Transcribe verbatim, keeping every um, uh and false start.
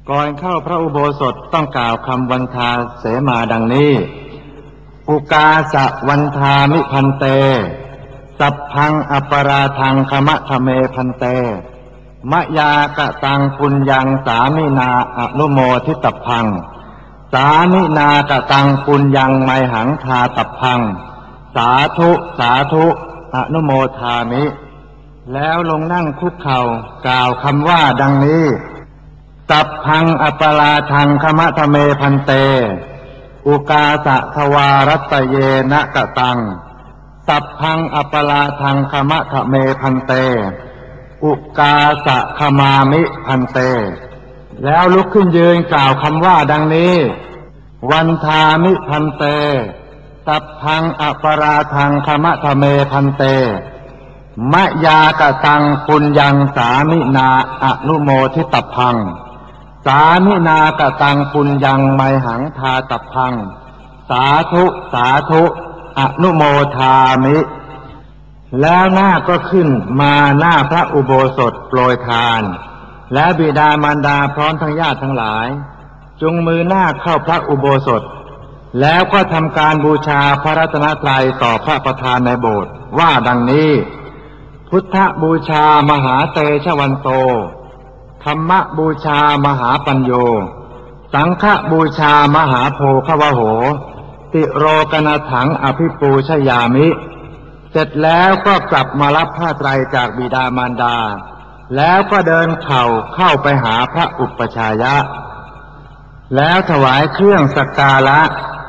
ก่อนเข้าพระอุโบสถต้องกล่าวคำวันทาเสมาดังนี้อุกาสะวันทามิพันเตสัพพังอปราทังคมะทะเมพันเตมะยากะตังปุญญังสามินาอนุโมทิตพังสามินากะตังปุญญังไมหังทาตพังสาธุสาธุอนุโมทามิแล้วลงนั่งคุกเข่ากล่าวคำว่าดังนี้สัพพังอปราทังคมะทะเมพันเตอุกาสะทวารัตเยนะกะตังสัพพังอปราทังคมะทะเมพันเตอุกาสะขมามิพันเตแล้วลุกขึ้นยืนกล่าวคำว่าดังนี้วันทามิพันเตสัพพังอปราทังคมะทะเมพันเตมะยากะตังปุญญังสามินาอนุโมทิตพังสามินากะตังปุญญังไมหังทาตพังสาธุสาธุอนุโมทามิแล้วหน้าก็ขึ้นมาหน้าพระอุโบสถโปรยทานและบิดามารดาพร้อมทั้งญาติทั้งหลายจุงมือหน้าเข้าพระอุโบสถแล้วก็ทำการบูชาพระรัตนตรัยต่อพระประธานในโบสถ์ว่าดังนี้พุทธบูชามหาเตชะวันโตธรรมบูชามหาปัญโยสังฆบูชามหาโพคาวโหติโรกนถังอภิปูชยามิเสร็จแล้วก็กลับมารับผ้าไตรจากบิดามารดาแล้วก็เดินเข่าเข้าไปหาพระอุปชายะแล้วถวายเครื่องสักการะ